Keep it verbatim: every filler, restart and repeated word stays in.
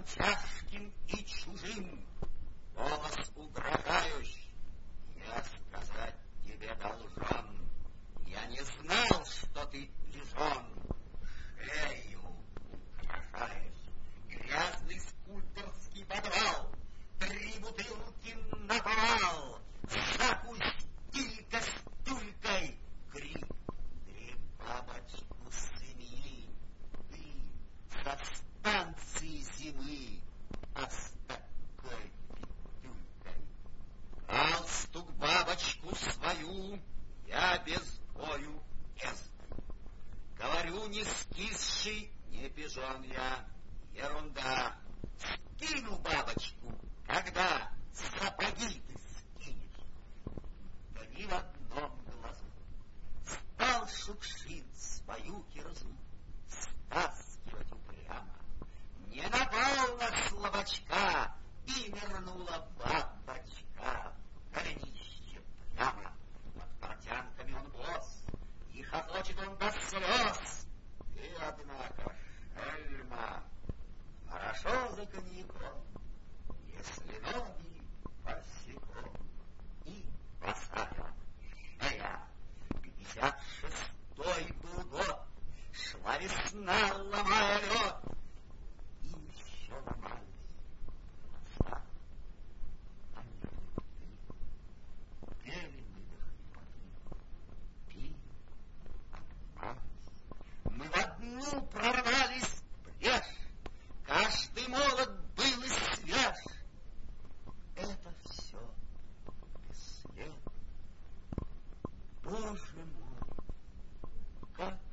голосом тяжким и чужим, голос угрожающий, я сказать тебе должен, я не знал, что ты лишен, шею украшаешь, грязный скульпторский подвал, три бутылки наповал, запусти кастрюлькой крик, три бабочку семьи, ты со станции зимы, а с такой петулькой. Галстук бабочку свою я без бою ездил. Говорю, не скисший, не пижон я, ерунда. Скину бабочку, когда сапоги ты скинешь. Да ни в одном глазу. Стал Шукшин свою кирзу стаскивать упрямо. Не напал на слабачка и нырнула бабочка в голенище прямо. Под портянками он босс, и хохочет он до слез. И, однако, шельма, хорошо за коньяком, если ноги босиком. И бросаю. А я, пятьдесят шестой был год, шла весна, ломая лед, и еще ломались глаза. А между ты пели мы до хрипоты, пили, обнимались. Мы в одну прорвались в брешь, каждый молот был и свеж. Это все бесследно. Боже мой, как